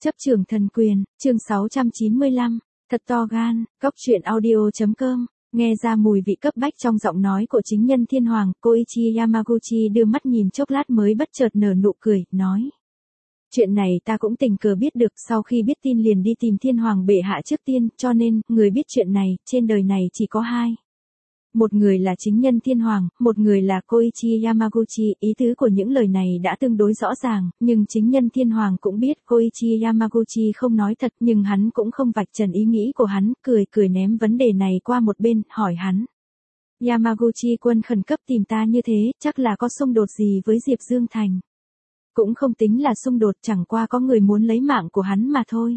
Chấp trường thần quyền, chương 695, thật to gan, góc truyện audio.com, nghe ra mùi vị cấp bách trong giọng nói của chính nhân thiên hoàng, Koichi Yamaguchi đưa mắt nhìn chốc lát mới bất chợt nở nụ cười, nói. Chuyện này ta cũng tình cờ biết được, sau khi biết tin liền đi tìm thiên hoàng bệ hạ trước tiên, cho nên, người biết chuyện này, trên đời này chỉ có hai. Một người là chính nhân thiên hoàng, một người là Koichi Yamaguchi, ý tứ của những lời này đã tương đối rõ ràng, nhưng chính nhân thiên hoàng cũng biết Koichi Yamaguchi không nói thật, nhưng hắn cũng không vạch trần ý nghĩ của hắn, cười ném vấn đề này qua một bên, hỏi hắn. Yamaguchi quân khẩn cấp tìm ta như thế, chắc là có xung đột gì với Diệp Dương Thành. Cũng không tính là xung đột, chẳng qua có người muốn lấy mạng của hắn mà thôi.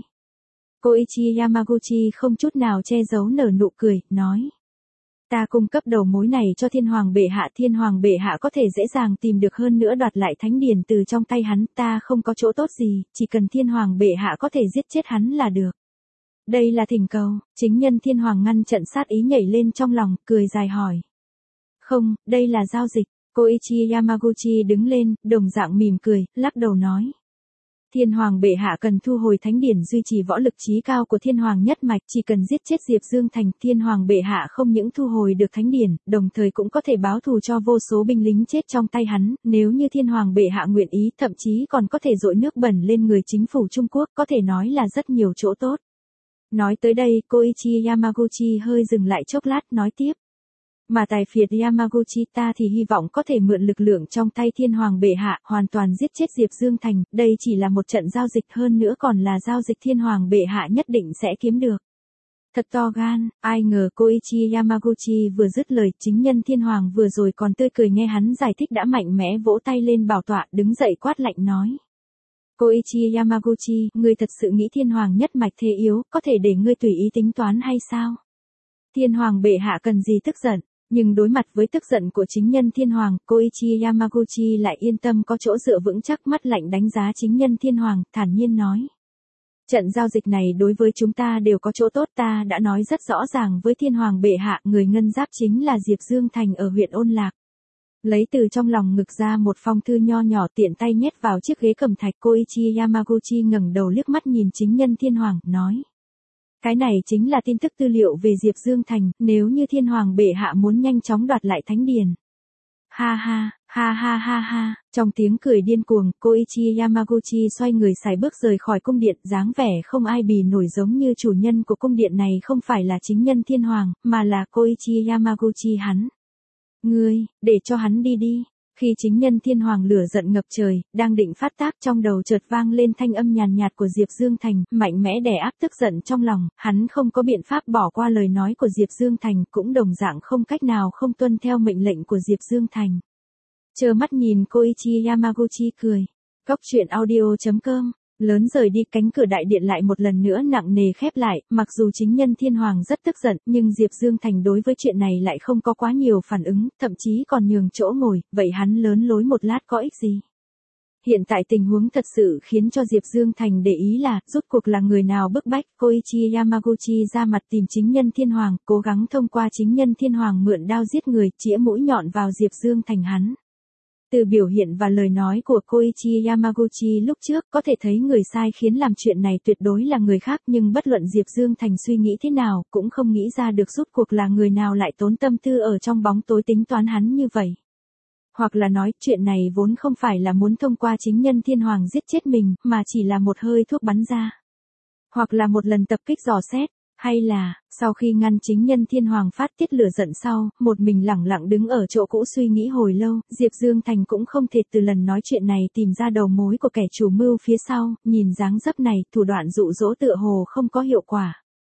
Koichi Yamaguchi không chút nào che giấu nở nụ cười, nói. Ta cung cấp đầu mối này cho thiên hoàng bệ hạ có thể dễ dàng tìm được, hơn nữa đoạt lại thánh điển từ trong tay hắn, ta không có chỗ tốt gì, chỉ cần thiên hoàng bệ hạ có thể giết chết hắn là được. Đây là thỉnh cầu, chính nhân thiên hoàng ngăn trận sát ý nhảy lên trong lòng, cười dài hỏi. Không, đây là giao dịch. Koichi Yamaguchi đứng lên, đồng dạng mỉm cười, lắc đầu nói. Thiên hoàng bệ hạ cần thu hồi thánh điển duy trì võ lực chí cao của thiên hoàng nhất mạch, chỉ cần giết chết Diệp Dương Thành, thiên hoàng bệ hạ không những thu hồi được thánh điển, đồng thời cũng có thể báo thù cho vô số binh lính chết trong tay hắn, nếu như thiên hoàng bệ hạ nguyện ý, thậm chí còn có thể dội nước bẩn lên người chính phủ Trung Quốc, có thể nói là rất nhiều chỗ tốt. Nói tới đây, Koichi Yamaguchi hơi dừng lại chốc lát, nói tiếp. Mà tài phiệt Yamaguchi ta thì hy vọng có thể mượn lực lượng trong tay thiên hoàng bệ hạ, hoàn toàn giết chết Diệp Dương Thành, đây chỉ là một trận giao dịch, hơn nữa còn là giao dịch thiên hoàng bệ hạ nhất định sẽ kiếm được. Thật to gan, ai ngờ Koichi Yamaguchi vừa dứt lời, chính nhân thiên hoàng vừa rồi còn tươi cười nghe hắn giải thích đã mạnh mẽ vỗ tay lên bảo tọa, đứng dậy quát lạnh nói. Koichi Yamaguchi, ngươi thật sự nghĩ thiên hoàng nhất mạch thế yếu, có thể để ngươi tùy ý tính toán hay sao? Thiên hoàng bệ hạ cần gì tức giận? Nhưng đối mặt với tức giận của chính nhân thiên hoàng, Koichi Yamaguchi lại yên tâm có chỗ dựa vững chắc, mắt lạnh đánh giá chính nhân thiên hoàng, thản nhiên nói. Trận giao dịch này đối với chúng ta đều có chỗ tốt, ta đã nói rất rõ ràng với thiên hoàng bệ hạ, người ngân giáp chính là Diệp Dương Thành ở huyện Ôn Lạc. Lấy từ trong lòng ngực ra một phong thư nho nhỏ tiện tay nhét vào chiếc ghế cầm thạch, Koichi Yamaguchi ngẩng đầu liếc mắt nhìn chính nhân thiên hoàng, nói. Cái này chính là tin tức tư liệu về Diệp Dương Thành, nếu như thiên hoàng bệ hạ muốn nhanh chóng đoạt lại thánh điển. Ha ha, trong tiếng cười điên cuồng, Koichi Yamaguchi xoay người sải bước rời khỏi cung điện, dáng vẻ không ai bì nổi, giống như chủ nhân của cung điện này không phải là chính nhân thiên hoàng, mà là Koichi Yamaguchi hắn. Ngươi, để cho hắn đi đi. Khi chính nhân thiên hoàng lửa giận ngập trời, đang định phát tác, trong đầu chợt vang lên thanh âm nhàn nhạt của Diệp Dương Thành, mạnh mẽ đè áp tức giận trong lòng, hắn không có biện pháp bỏ qua lời nói của Diệp Dương Thành, cũng đồng dạng không cách nào không tuân theo mệnh lệnh của Diệp Dương Thành. Trơ mắt nhìn Koichi Yamaguchi cười. Góc truyện audio.com. Lớn rời đi, cánh cửa đại điện lại một lần nữa nặng nề khép lại, mặc dù chính nhân thiên hoàng rất tức giận, nhưng Diệp Dương Thành đối với chuyện này lại không có quá nhiều phản ứng, thậm chí còn nhường chỗ ngồi, vậy hắn lớn lối một lát có ích gì? Hiện tại tình huống thật sự khiến cho Diệp Dương Thành để ý là, rốt cuộc là người nào bức bách, Koichi Yamaguchi ra mặt tìm chính nhân thiên hoàng, cố gắng thông qua chính nhân thiên hoàng mượn đao giết người, chĩa mũi nhọn vào Diệp Dương Thành hắn. Từ biểu hiện và lời nói của Koichi Yamaguchi lúc trước, có thể thấy người sai khiến làm chuyện này tuyệt đối là người khác, nhưng bất luận Diệp Dương Thành suy nghĩ thế nào, cũng không nghĩ ra được rốt cuộc là người nào lại tốn tâm tư ở trong bóng tối tính toán hắn như vậy. Hoặc là nói, chuyện này vốn không phải là muốn thông qua chính nhân thiên hoàng giết chết mình, mà chỉ là một hơi thuốc bắn ra. Hoặc là một lần tập kích dò xét. Hay là, sau khi ngăn chính nhân thiên hoàng phát tiết lửa giận sau, một mình lẳng lặng đứng ở chỗ cũ suy nghĩ hồi lâu, Diệp Dương Thành cũng không thể từ lần nói chuyện này tìm ra đầu mối của kẻ chủ mưu phía sau, nhìn dáng dấp này, thủ đoạn dụ dỗ tựa hồ không có hiệu quả.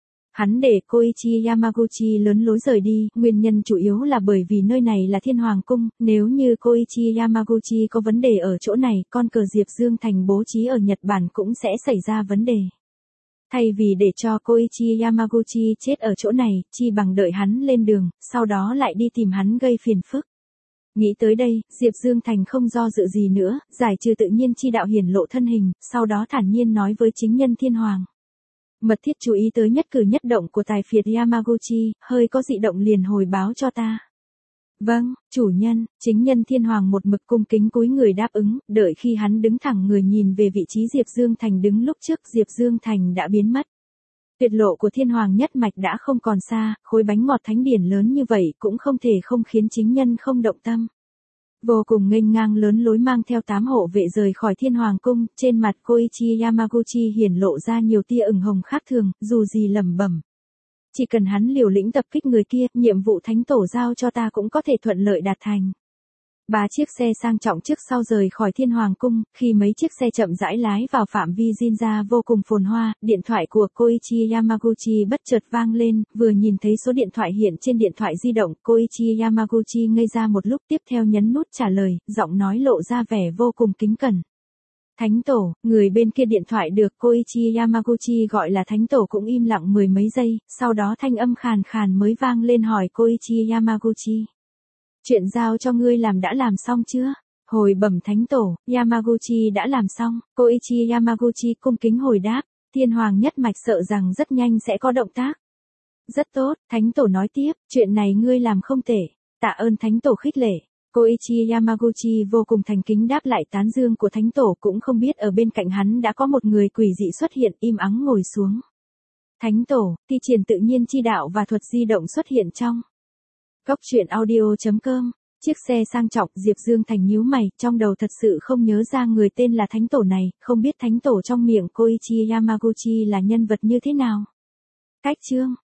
Hắn để Koichi Yamaguchi lớn lối rời đi, nguyên nhân chủ yếu là bởi vì nơi này là thiên hoàng cung, nếu như Koichi Yamaguchi có vấn đề ở chỗ này, con cờ Diệp Dương Thành bố trí ở Nhật Bản cũng sẽ xảy ra vấn đề. Thay vì để cho Koichi Yamaguchi chết ở chỗ này, chi bằng đợi hắn lên đường, sau đó lại đi tìm hắn gây phiền phức. Nghĩ tới đây, Diệp Dương Thành không do dự gì nữa, giải trừ tự nhiên chi đạo hiển lộ thân hình, sau đó thản nhiên nói với chính nhân thiên hoàng. Mật thiết chú ý tới nhất cử nhất động của tài phiệt Yamaguchi, hơi có dị động liền hồi báo cho ta. Vâng, chủ nhân. Chính nhân thiên hoàng một mực cung kính cúi người đáp ứng, đợi khi hắn đứng thẳng người nhìn về vị trí Diệp Dương Thành đứng lúc trước, Diệp Dương Thành đã biến mất. Tuyệt lộ của thiên hoàng nhất mạch đã không còn xa, khối bánh ngọt thánh điển lớn như vậy cũng không thể không khiến chính nhân không động tâm. Vô cùng nghênh ngang lớn lối mang theo 8 hộ vệ rời khỏi thiên hoàng cung, trên mặt Koichi Yamaguchi hiển lộ ra nhiều tia ửng hồng khác thường, dù gì lẩm bẩm. Chỉ cần hắn liều lĩnh tập kích người kia, nhiệm vụ thánh tổ giao cho ta cũng có thể thuận lợi đạt thành. 3 chiếc xe sang trọng trước sau rời khỏi thiên hoàng cung, khi mấy chiếc xe chậm rãi lái vào phạm vi Jinja vô cùng phồn hoa, điện thoại của Koichi Yamaguchi bất chợt vang lên, vừa nhìn thấy số điện thoại hiện trên điện thoại di động, Koichi Yamaguchi ngây ra một lúc, tiếp theo nhấn nút trả lời, giọng nói lộ ra vẻ vô cùng kính cẩn. Thánh tổ, người bên kia điện thoại được Koichi Yamaguchi gọi là thánh tổ cũng im lặng mười mấy giây, sau đó thanh âm khàn khàn mới vang lên hỏi Koichi Yamaguchi. Chuyện giao cho ngươi làm đã làm xong chưa? Hồi bẩm thánh tổ, Yamaguchi đã làm xong, Koichi Yamaguchi cung kính hồi đáp, thiên hoàng nhất mạch sợ rằng rất nhanh sẽ có động tác. Rất tốt, thánh tổ nói tiếp, chuyện này ngươi làm không tệ, tạ ơn thánh tổ khích lệ. Koichi Yamaguchi vô cùng thành kính đáp lại tán dương của thánh tổ, cũng không biết ở bên cạnh hắn đã có một người quỷ dị xuất hiện, im ắng ngồi xuống. Thánh tổ, thi triển tự nhiên chi đạo và thuật di động xuất hiện trong Góc truyện audio.com. Chiếc xe sang trọng, Diệp Dương Thành nhíu mày, trong đầu thật sự không nhớ ra người tên là thánh tổ này, không biết thánh tổ trong miệng Koichi Yamaguchi là nhân vật như thế nào. Cách chương